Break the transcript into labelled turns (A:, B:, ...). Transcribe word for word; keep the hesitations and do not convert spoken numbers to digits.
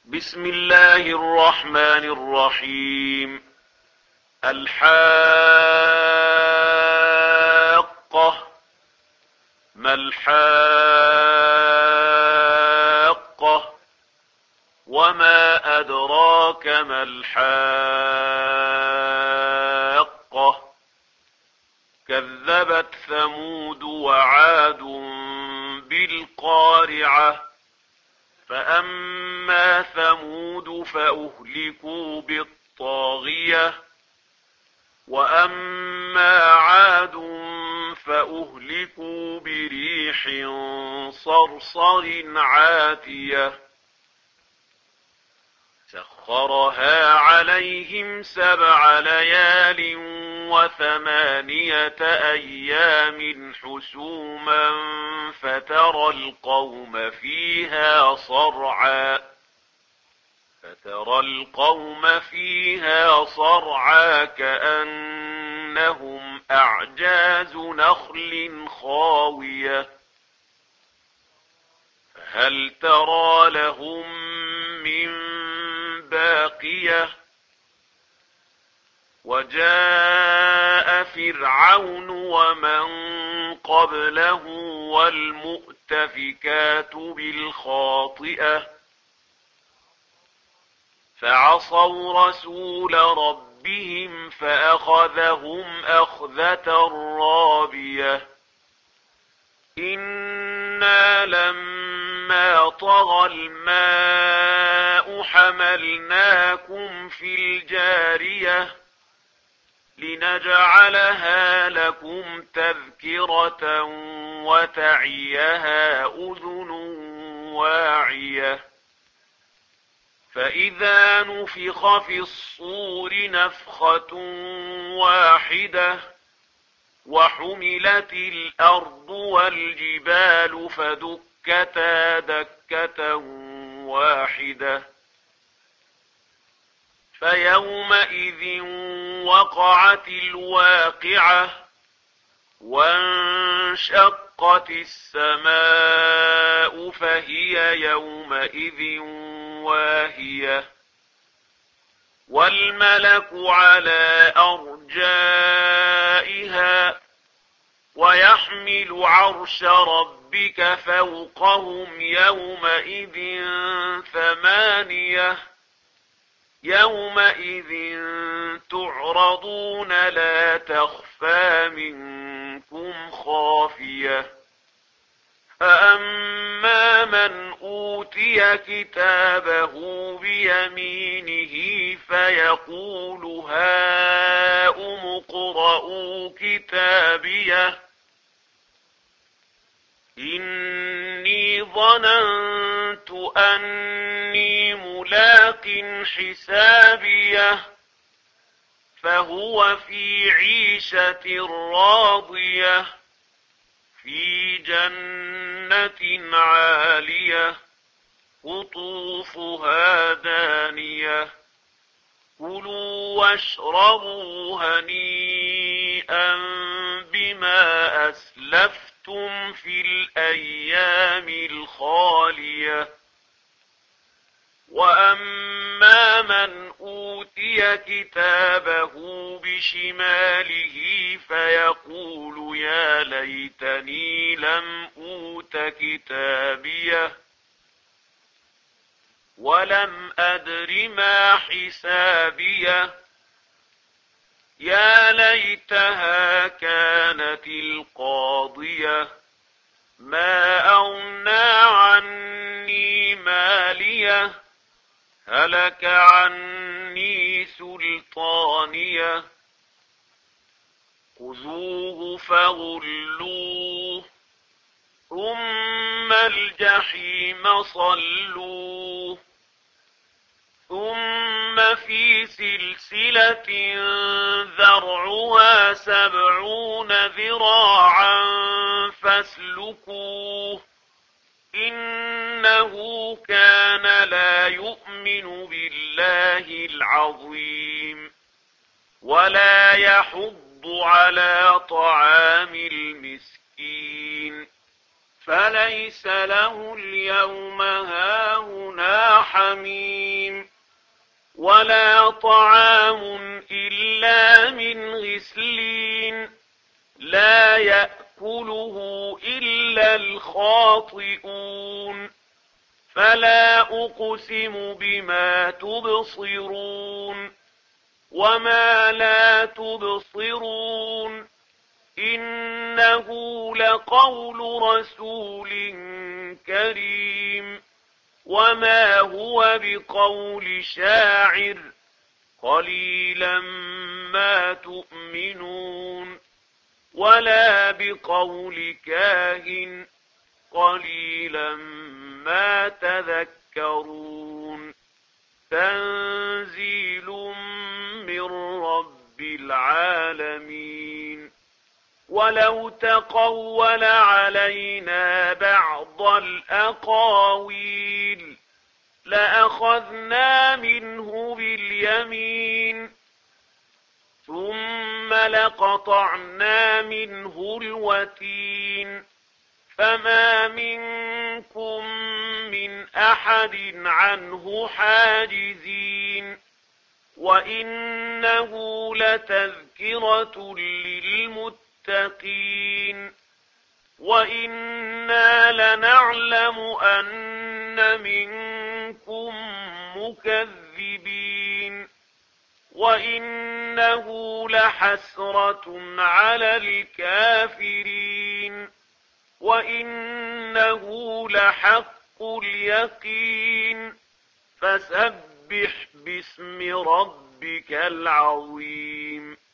A: بسم الله الرحمن الرحيم. الحاقة. ما الحاقة؟ وما أدراك ما الحاقة؟ كذبت ثمود وعاد بالقارعة. فأما ثمود فأهلكوا بالطاغية، وأما عاد فأهلكوا بريح صرصر عاتية سخرها عليهم سبع ليال وثمانية أيام حسوما فترى القوم فيها صرعا فترى القوم فيها صرعا كأنهم أعجاز نخل خاوية فهل ترى لهم من باقية؟ وجاء فرعون ومن قبله والمؤتفكات بالخاطئة فعصوا رسول ربهم فأخذهم أخذة رابية. إنا لما طغى الماء حملناكم في الجارية لنجعلها لكم تذكرة وتعيها أذن واعية. فإذا نفخ في الصور نفخة واحدة وحملت الأرض والجبال فدكتا دكة واحدة فيومئذ وقعت الواقعة وانشقت السماء فهي يومئذ واهية والملك على أرجائها ويحمل عرش ربك فوقهم يومئذ ثمانية يومئذ تعرضون لا تخفى منكم خافية. فأما من أوتي كتابه بيمينه فيقول هاؤم اقرءوا كتابيه إني ظننت أني ملاق حسابيه فهو في عيشة راضية في جنة عالية قطوفها دانية كلوا واشربوا هنيئا بما أسلفتم في الأيام الخالية. وأما من أوتي كتابه بشماله فيقول يا ليتني لم أوت كتابيه ولم أدر ما حسابيه يا ليتها كانت القاضية ما أغنى عني ماليه هلك عني سلطانيه خذوه فغلوه ثم الجحيم صلوه ثم في سلسلة ذرعها سبعون ذراعا فاسلكوه إنه كان لا يؤمن بالله العظيم ولا يحض على طعام المسكين فليس له اليوم هاهنا حميم ولا طعام إلا من غسلين لا يأكله إلا الخاطئون فلا أقسم بما تبصرون وما لا تبصرون إنه لقول رسول كريم وما هو بقول شاعر قليلا ما تؤمنون ولا بقول كاهن قليلا ما تذكرون تنزيل من رب العالمين ولو تقول علينا بعض الأقاويل لأخذنا منه باليمين ثم لقطعنا منه الوتين فما منكم من أحد عنه حاجزين وإنه لتذكرة للمتقين وإنا لنعلم أن منكم مكذبين وإنه لحسرة على الكافرين وإنه لحق اليقين فسبح باسم ربك العظيم